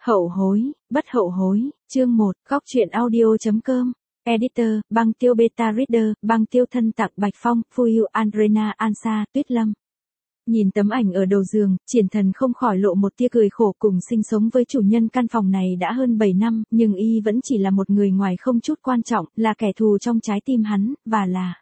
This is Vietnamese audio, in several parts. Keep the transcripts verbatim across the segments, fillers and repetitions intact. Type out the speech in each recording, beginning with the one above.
Hậu hối, bất hậu hối, chương một, góc truyện audio.com, Editor, băng tiêu beta reader, băng tiêu thân tặng Bạch Phong, Phu Yêu Andrena Ansa, Tuyết Lâm. Nhìn tấm ảnh ở đầu giường, Triển Thần không khỏi lộ một tia cười khổ. Cùng sinh sống với chủ nhân căn phòng này đã hơn bảy năm, nhưng y vẫn chỉ là một người ngoài không chút quan trọng, là kẻ thù trong trái tim hắn, và là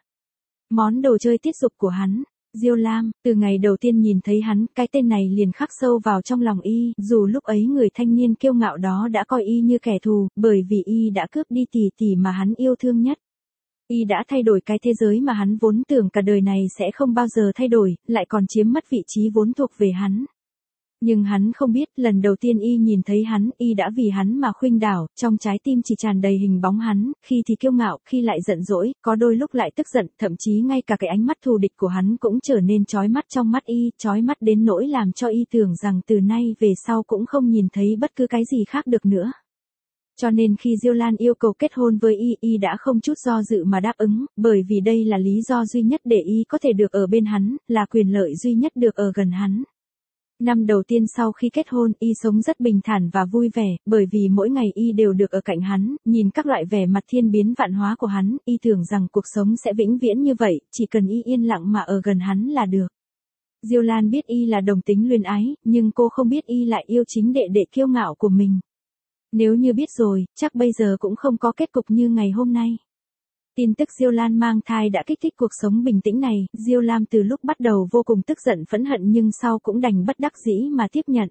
món đồ chơi tiết dục của hắn. Diêu Lam, từ ngày đầu tiên nhìn thấy hắn, cái tên này liền khắc sâu vào trong lòng y, dù lúc ấy người thanh niên kiêu ngạo đó đã coi y như kẻ thù, bởi vì y đã cướp đi tỷ tỷ mà hắn yêu thương nhất. Y đã thay đổi cái thế giới mà hắn vốn tưởng cả đời này sẽ không bao giờ thay đổi, lại còn chiếm mất vị trí vốn thuộc về hắn. Nhưng hắn không biết, lần đầu tiên y nhìn thấy hắn, y đã vì hắn mà khuynh đảo, trong trái tim chỉ tràn đầy hình bóng hắn, khi thì kiêu ngạo, khi lại giận dỗi, có đôi lúc lại tức giận, thậm chí ngay cả cái ánh mắt thù địch của hắn cũng trở nên chói mắt trong mắt y, chói mắt đến nỗi làm cho y tưởng rằng từ nay về sau cũng không nhìn thấy bất cứ cái gì khác được nữa. Cho nên khi Diêu Lan yêu cầu kết hôn với y, y đã không chút do dự mà đáp ứng, bởi vì đây là lý do duy nhất để y có thể được ở bên hắn, là quyền lợi duy nhất được ở gần hắn. Năm đầu tiên sau khi kết hôn, y sống rất bình thản và vui vẻ, bởi vì mỗi ngày y đều được ở cạnh hắn, nhìn các loại vẻ mặt thiên biến vạn hóa của hắn, y tưởng rằng cuộc sống sẽ vĩnh viễn như vậy, chỉ cần y yên lặng mà ở gần hắn là được. Diêu Lan biết y là đồng tính luyến ái, nhưng cô không biết y lại yêu chính đệ đệ kiêu ngạo của mình. Nếu như biết rồi, chắc bây giờ cũng không có kết cục như ngày hôm nay. Tin tức Diêu Lan mang thai đã kích thích cuộc sống bình tĩnh này, Diêu Lam từ lúc bắt đầu vô cùng tức giận phẫn hận nhưng sau cũng đành bất đắc dĩ mà tiếp nhận.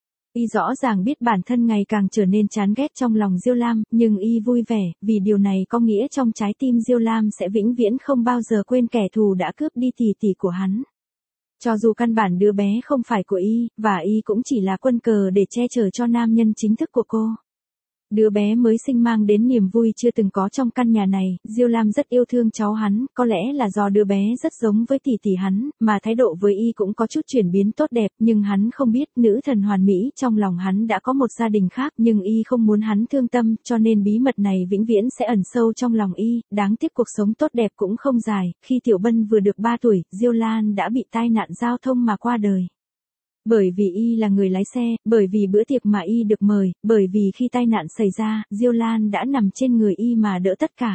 Y rõ ràng biết bản thân ngày càng trở nên chán ghét trong lòng Diêu Lam, nhưng y vui vẻ, vì điều này có nghĩa trong trái tim Diêu Lam sẽ vĩnh viễn không bao giờ quên kẻ thù đã cướp đi tỷ tỷ của hắn. Cho dù căn bản đứa bé không phải của y, và y cũng chỉ là quân cờ để che chở cho nam nhân chính thức của cô. Đứa bé mới sinh mang đến niềm vui chưa từng có trong căn nhà này, Diêu Lam rất yêu thương cháu hắn, có lẽ là do đứa bé rất giống với tỷ tỷ hắn, mà thái độ với y cũng có chút chuyển biến tốt đẹp, nhưng hắn không biết nữ thần hoàn mỹ trong lòng hắn đã có một gia đình khác, nhưng y không muốn hắn thương tâm, cho nên bí mật này vĩnh viễn sẽ ẩn sâu trong lòng y, đáng tiếc cuộc sống tốt đẹp cũng không dài, khi Tiểu Bân vừa được ba tuổi, Diêu Lan đã bị tai nạn giao thông mà qua đời. Bởi vì y là người lái xe, bởi vì bữa tiệc mà y được mời, bởi vì khi tai nạn xảy ra, Diêu Lan đã nằm trên người y mà đỡ tất cả.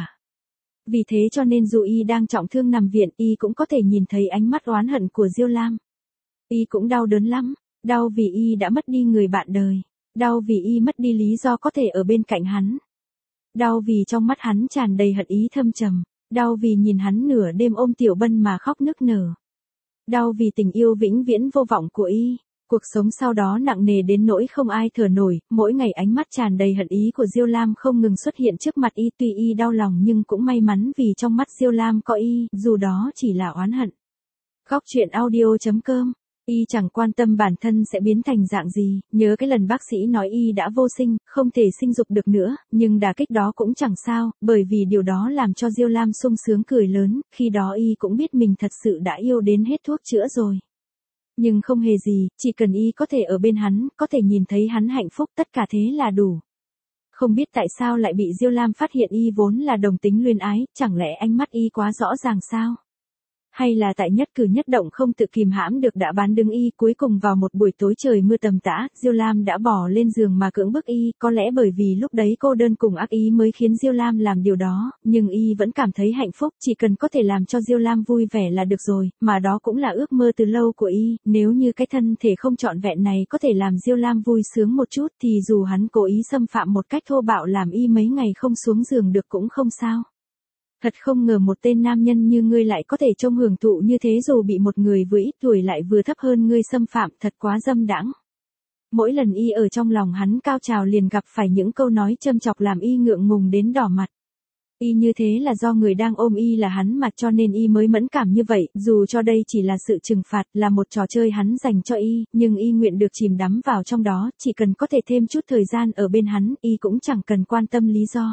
Vì thế cho nên dù y đang trọng thương nằm viện, y cũng có thể nhìn thấy ánh mắt oán hận của Diêu Lam. Y cũng đau đớn lắm, đau vì y đã mất đi người bạn đời, đau vì y mất đi lý do có thể ở bên cạnh hắn. Đau vì trong mắt hắn tràn đầy hận ý thâm trầm, đau vì nhìn hắn nửa đêm ôm Tiểu Bân mà khóc nức nở. Đau vì tình yêu vĩnh viễn vô vọng của y. Cuộc sống sau đó nặng nề đến nỗi không ai thở nổi, mỗi ngày ánh mắt tràn đầy hận ý của Diêu Lam không ngừng xuất hiện trước mặt y, tuy y đau lòng nhưng cũng may mắn vì trong mắt Diêu Lam có y, dù đó chỉ là oán hận. Góc truyện audio.com, y chẳng quan tâm bản thân sẽ biến thành dạng gì, nhớ cái lần bác sĩ nói y đã vô sinh, không thể sinh dục được nữa, nhưng đả kích đó cũng chẳng sao, bởi vì điều đó làm cho Diêu Lam sung sướng cười lớn, khi đó y cũng biết mình thật sự đã yêu đến hết thuốc chữa rồi. Nhưng không hề gì, chỉ cần y có thể ở bên hắn, có thể nhìn thấy hắn hạnh phúc, tất cả thế là đủ. Không biết tại sao lại bị Diêu Lam phát hiện y vốn là đồng tính luyến ái, chẳng lẽ ánh mắt y quá rõ ràng sao? Hay là tại nhất cử nhất động không tự kìm hãm được đã bán đứng y, cuối cùng vào một buổi tối trời mưa tầm tã, Diêu Lam đã bỏ lên giường mà cưỡng bức y, có lẽ bởi vì lúc đấy cô đơn cùng ác ý mới khiến Diêu Lam làm điều đó, nhưng y vẫn cảm thấy hạnh phúc, chỉ cần có thể làm cho Diêu Lam vui vẻ là được rồi, mà đó cũng là ước mơ từ lâu của y, nếu như cái thân thể không trọn vẹn này có thể làm Diêu Lam vui sướng một chút thì dù hắn cố ý xâm phạm một cách thô bạo làm y mấy ngày không xuống giường được cũng không sao. Thật không ngờ một tên nam nhân như ngươi lại có thể trông hưởng thụ như thế dù bị một người vừa ít tuổi lại vừa thấp hơn ngươi xâm phạm, thật quá dâm đãng. Mỗi lần y ở trong lòng hắn cao trào liền gặp phải những câu nói châm chọc làm y ngượng ngùng đến đỏ mặt. Y như thế là do người đang ôm y là hắn mà cho nên y mới mẫn cảm như vậy, dù cho đây chỉ là sự trừng phạt, là một trò chơi hắn dành cho y, nhưng y nguyện được chìm đắm vào trong đó, chỉ cần có thể thêm chút thời gian ở bên hắn, y cũng chẳng cần quan tâm lý do.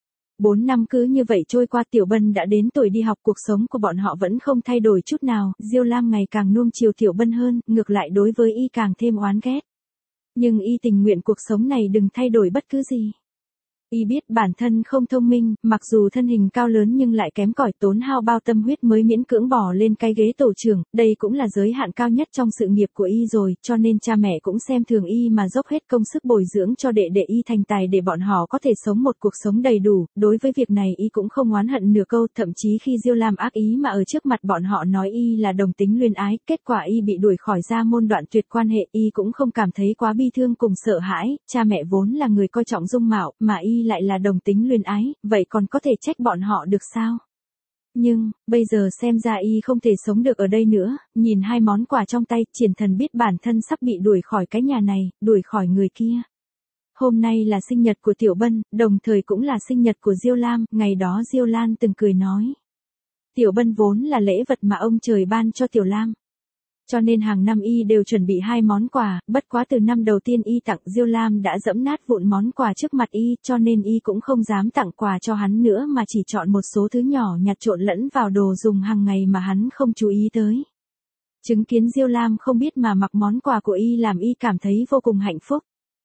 Bốn năm cứ như vậy trôi qua, Tiểu Bân đã đến tuổi đi học, cuộc sống của bọn họ vẫn không thay đổi chút nào, Diêu Lam ngày càng nuông chiều Tiểu Bân hơn, ngược lại đối với y càng thêm oán ghét. Nhưng y tình nguyện cuộc sống này đừng thay đổi bất cứ gì. Y biết bản thân không thông minh, mặc dù thân hình cao lớn nhưng lại kém cỏi, tốn hao bao tâm huyết mới miễn cưỡng bỏ lên cái ghế tổ trưởng, đây cũng là giới hạn cao nhất trong sự nghiệp của Y rồi, cho nên cha mẹ cũng xem thường Y mà dốc hết công sức bồi dưỡng cho đệ đệ Y thành tài để bọn họ có thể sống một cuộc sống đầy đủ, đối với việc này Y cũng không oán hận nửa câu, thậm chí khi Diêu Lam ác ý mà ở trước mặt bọn họ nói Y là đồng tính luyến ái, kết quả Y bị đuổi khỏi gia môn đoạn tuyệt quan hệ, Y cũng không cảm thấy quá bi thương cùng sợ hãi, cha mẹ vốn là người coi trọng dung mạo, mà Y lại là đồng tính luyến ái, vậy còn có thể trách bọn họ được sao? Nhưng, bây giờ xem ra Y không thể sống được ở đây nữa, nhìn hai món quà trong tay, Triển Thần biết bản thân sắp bị đuổi khỏi cái nhà này, đuổi khỏi người kia. Hôm nay là sinh nhật của Tiểu Bân, đồng thời cũng là sinh nhật của Diêu Lam, ngày đó Diêu Lan từng cười nói. Tiểu Bân vốn là lễ vật mà ông trời ban cho Tiểu Lam. Cho nên hàng năm Y đều chuẩn bị hai món quà, bất quá từ năm đầu tiên Y tặng Diêu Lam đã dẫm nát vụn món quà trước mặt Y, cho nên Y cũng không dám tặng quà cho hắn nữa mà chỉ chọn một số thứ nhỏ nhặt trộn lẫn vào đồ dùng hàng ngày mà hắn không chú ý tới. Chứng kiến Diêu Lam không biết mà mặc món quà của Y làm Y cảm thấy vô cùng hạnh phúc.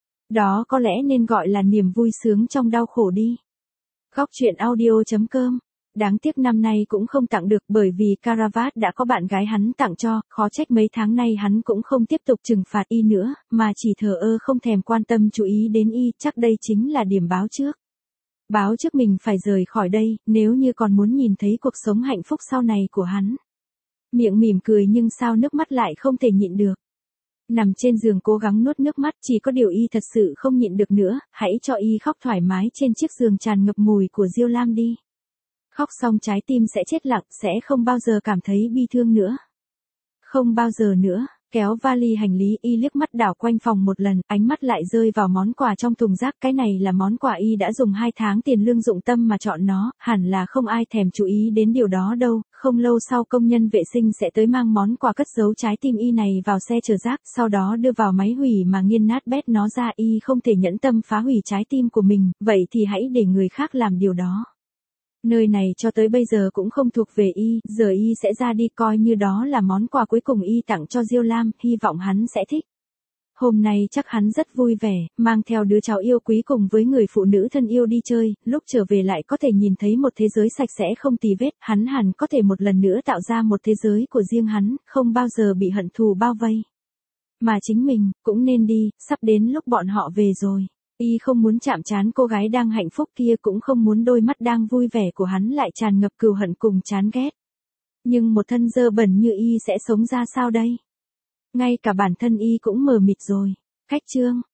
Đó có lẽ nên gọi là niềm vui sướng trong đau khổ đi. Góc truyện audio chấm com. Đáng tiếc năm nay cũng không tặng được bởi vì Caravat đã có bạn gái hắn tặng cho, khó trách mấy tháng nay hắn cũng không tiếp tục trừng phạt Y nữa, mà chỉ thờ ơ không thèm quan tâm chú ý đến Y, chắc đây chính là điểm báo trước. Báo trước mình phải rời khỏi đây, nếu như còn muốn nhìn thấy cuộc sống hạnh phúc sau này của hắn. Miệng mỉm cười nhưng sao nước mắt lại không thể nhịn được. Nằm trên giường cố gắng nuốt nước mắt, chỉ có điều Y thật sự không nhịn được nữa, hãy cho Y khóc thoải mái trên chiếc giường tràn ngập mùi của Diêu Lam đi. Khóc xong trái tim sẽ chết lặng, sẽ không bao giờ cảm thấy bi thương nữa. Không bao giờ nữa, kéo vali hành lý Y liếc mắt đảo quanh phòng một lần, ánh mắt lại rơi vào món quà trong thùng rác, cái này là món quà Y đã dùng hai tháng tiền lương dụng tâm mà chọn nó, hẳn là không ai thèm chú ý đến điều đó đâu, không lâu sau công nhân vệ sinh sẽ tới mang món quà cất giấu trái tim Y này vào xe chở rác, sau đó đưa vào máy hủy mà nghiền nát bét nó ra. Y không thể nhẫn tâm phá hủy trái tim của mình, vậy thì hãy để người khác làm điều đó. Nơi này cho tới bây giờ cũng không thuộc về Y, giờ Y sẽ ra đi coi như đó là món quà cuối cùng Y tặng cho Diêu Lam, hy vọng hắn sẽ thích. Hôm nay chắc hắn rất vui vẻ, mang theo đứa cháu yêu quý cùng với người phụ nữ thân yêu đi chơi, lúc trở về lại có thể nhìn thấy một thế giới sạch sẽ không tì vết, hắn hẳn có thể một lần nữa tạo ra một thế giới của riêng hắn, không bao giờ bị hận thù bao vây. Mà chính mình, cũng nên đi, sắp đến lúc bọn họ về rồi. Y không muốn chạm trán cô gái đang hạnh phúc kia, cũng không muốn đôi mắt đang vui vẻ của hắn lại tràn ngập cừu hận cùng chán ghét. Nhưng một thân dơ bẩn như Y sẽ sống ra sao đây? Ngay cả bản thân Y cũng mờ mịt rồi. Cách chương